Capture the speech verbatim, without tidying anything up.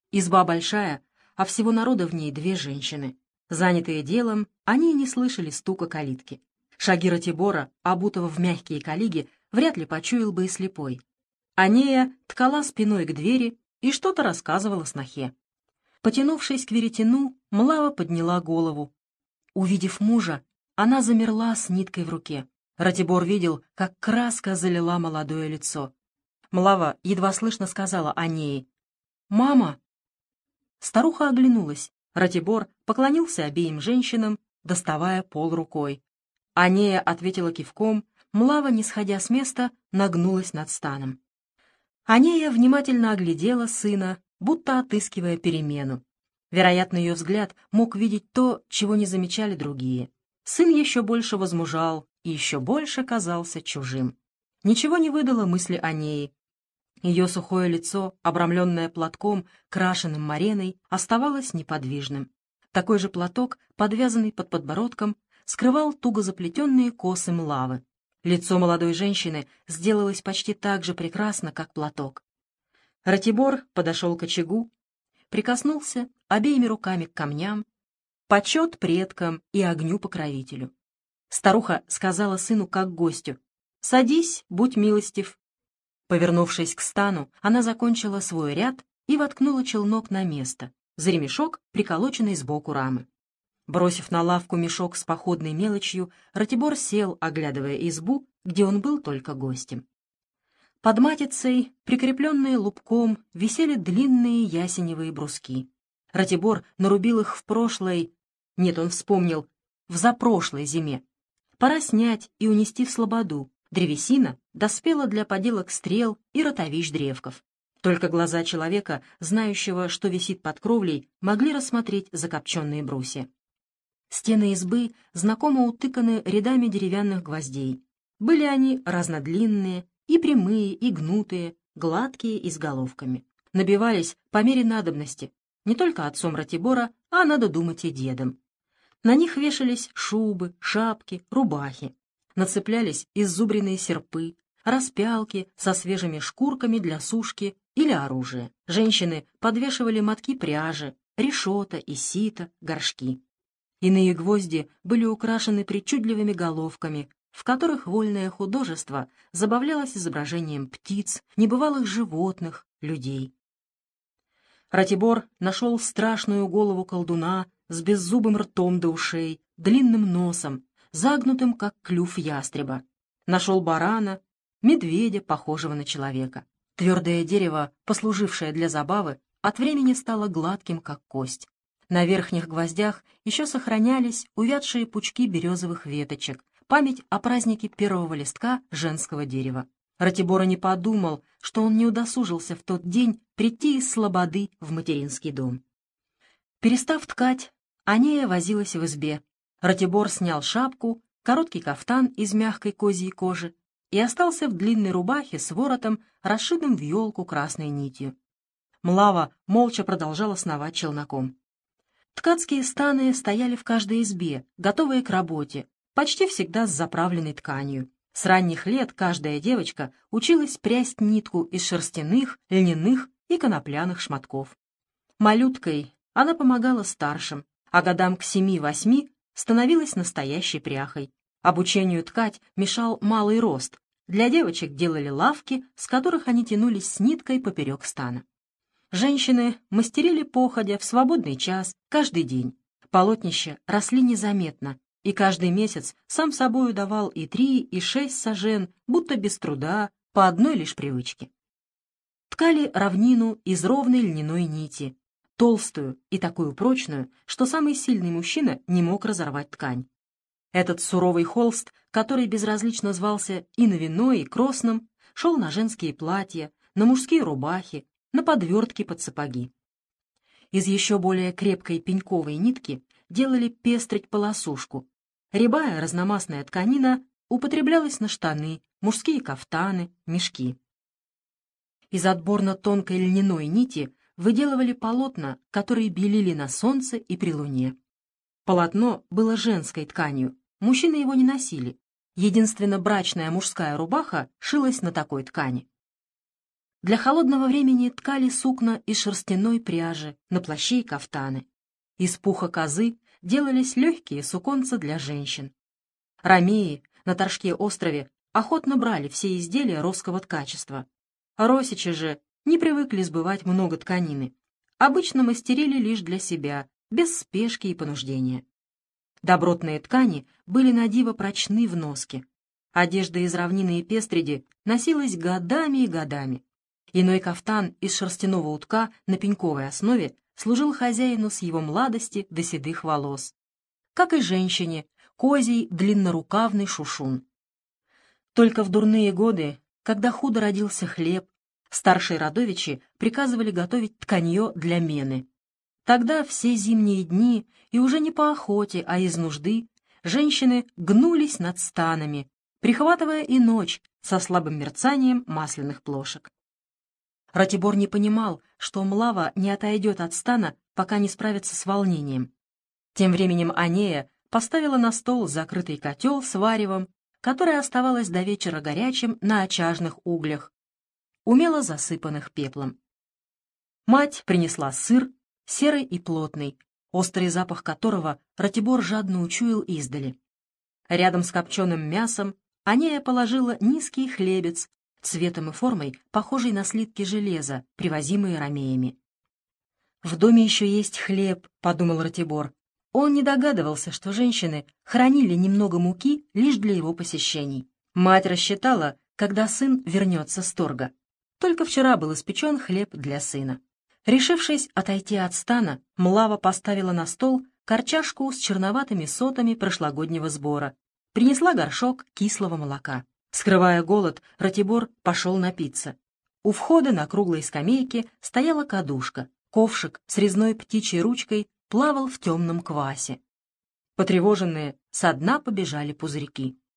Изба большая, а всего народа в ней две женщины. Занятые делом, они и не слышали стука калитки. Шаги Ратибора, обутого в мягкие колиги, вряд ли почуял бы и слепой. Анея ткала спиной к двери и что-то рассказывала снохе. Потянувшись к веретену, Млава подняла голову. Увидев мужа, она замерла с ниткой в руке. Ратибор видел, как краска залила молодое лицо. Млава едва слышно сказала Анее: «Мама!» Старуха оглянулась. Ратибор поклонился обеим женщинам, доставая пол рукой. Анея ответила кивком, Млава, не сходя с места, нагнулась над станом. Анея внимательно оглядела сына, будто отыскивая перемену. Вероятно, ее взгляд мог видеть то, чего не замечали другие. Сын еще больше возмужал и еще больше казался чужим. Ничего не выдало мысли Анеи. Ее сухое лицо, обрамленное платком, крашеным мореной, оставалось неподвижным. Такой же платок, подвязанный под подбородком, скрывал туго заплетенные косы Млавы. Лицо молодой женщины сделалось почти так же прекрасно, как платок. Ратибор подошел к очагу, прикоснулся обеими руками к камням, почет предкам и огню-покровителю. Старуха сказала сыну как гостю: «Садись, будь милостив». Повернувшись к стану, она закончила свой ряд и воткнула челнок на место, за ремешок, приколоченный сбоку рамы. Бросив на лавку мешок с походной мелочью, Ратибор сел, оглядывая избу, где он был только гостем. Под матицей, прикрепленные лубком, висели длинные ясеневые бруски. Ратибор нарубил их в прошлой, нет, он вспомнил, в запрошлой зиме. Пора снять и унести в слободу. Древесина доспела для поделок стрел и ротовищ древков. Только глаза человека, знающего, что висит под кровлей, могли рассмотреть закопченные брусья. Стены избы знакомо утыканы рядами деревянных гвоздей. Были они разнодлинные, и прямые, и гнутые, гладкие и с головками. Набивались по мере надобности, не только отцом Ратибора, а, надо думать, и дедом. На них вешались шубы, шапки, рубахи. Нацеплялись иззубренные серпы, распялки со свежими шкурками для сушки или оружия. Женщины подвешивали мотки пряжи, решета и сито, горшки. Иные гвозди были украшены причудливыми головками, в которых вольное художество забавлялось изображением птиц, небывалых животных, людей. Ратибор нашел страшную голову колдуна с беззубым ртом до ушей, длинным носом, загнутым, как клюв ястреба. Нашел барана, медведя, похожего на человека. Твердое дерево, послужившее для забавы, от времени стало гладким, как кость. На верхних гвоздях еще сохранялись увядшие пучки березовых веточек, память о празднике первого листка женского дерева. Ратибор не подумал, что он не удосужился в тот день прийти из слободы в материнский дом. Перестав ткать, Анея возилась в избе. Ратибор снял шапку, короткий кафтан из мягкой козьей кожи и остался в длинной рубахе с воротом, расшитым в елку красной нитью. Млава молча продолжала сновать челноком. Ткацкие станы стояли в каждой избе, готовые к работе, почти всегда с заправленной тканью. С ранних лет каждая девочка училась прясть нитку из шерстяных, льняных и конопляных шматков. Малюткой она помогала старшим, а годам к семи-восьми становилась настоящей пряхой. Обучению ткать мешал малый рост. Для девочек делали лавки, с которых они тянулись с ниткой поперек стана. Женщины мастерили походя в свободный час каждый день. Полотнища росли незаметно, и каждый месяц сам собою давал и три, и шесть сажен, будто без труда, по одной лишь привычке. Ткали равнину из ровной льняной нити, толстую и такую прочную, что самый сильный мужчина не мог разорвать ткань. Этот суровый холст, который безразлично звался и на вино, и кросном, шел на женские платья, на мужские рубахи, на подвертки под сапоги. Из еще более крепкой пеньковой нитки делали пестрить-полосушку. Рябая разномастная тканина употреблялась на штаны, мужские кафтаны, мешки. Из отборно тонкой льняной нити выделывали полотна, которые белили на солнце и при луне. Полотно было женской тканью, мужчины его не носили. Единственно брачная мужская рубаха шилась на такой ткани. Для холодного времени ткали сукна из шерстяной пряжи на плащи и кафтаны. Из пуха козы делались легкие суконца для женщин. Ромеи на Торжке острове охотно брали все изделия росского ткачества. Росичи же не привыкли сбывать много тканины. Обычно мастерили лишь для себя, без спешки и понуждения. Добротные ткани были надиво прочны в носке. Одежда из равнины и пестреди носилась годами и годами. Иной кафтан из шерстяного утка на пеньковой основе служил хозяину с его младости до седых волос. Как и женщине, козий длиннорукавный шушун. Только в дурные годы, когда худо родился хлеб, старшие родовичи приказывали готовить тканье для мены. Тогда все зимние дни, и уже не по охоте, а из нужды, женщины гнулись над станами, прихватывая и ночь со слабым мерцанием масляных плошек. Ратибор не понимал, что Млава не отойдет от стана, пока не справится с волнением. Тем временем Анея поставила на стол закрытый котел с варевом, которое оставалось до вечера горячим на очажных углях, умело засыпанных пеплом. Мать принесла сыр, серый и плотный, острый запах которого Ратибор жадно учуял издали. Рядом с копченым мясом Анея положила низкий хлебец, цветом и формой похожий на слитки железа, привозимые ромеями. «В доме еще есть хлеб», — подумал Ратибор. Он не догадывался, что женщины хранили немного муки лишь для его посещений. Мать рассчитала, когда сын вернется с торга. Только вчера был испечен хлеб для сына. Решившись отойти от стана, Млава поставила на стол корчашку с черноватыми сотами прошлогоднего сбора. Принесла горшок кислого молока. Скрывая голод, Ратибор пошел напиться. У входа на круглой скамейке стояла кадушка. Ковшик с резной птичьей ручкой плавал в темном квасе. Потревоженные, со дна побежали пузырьки.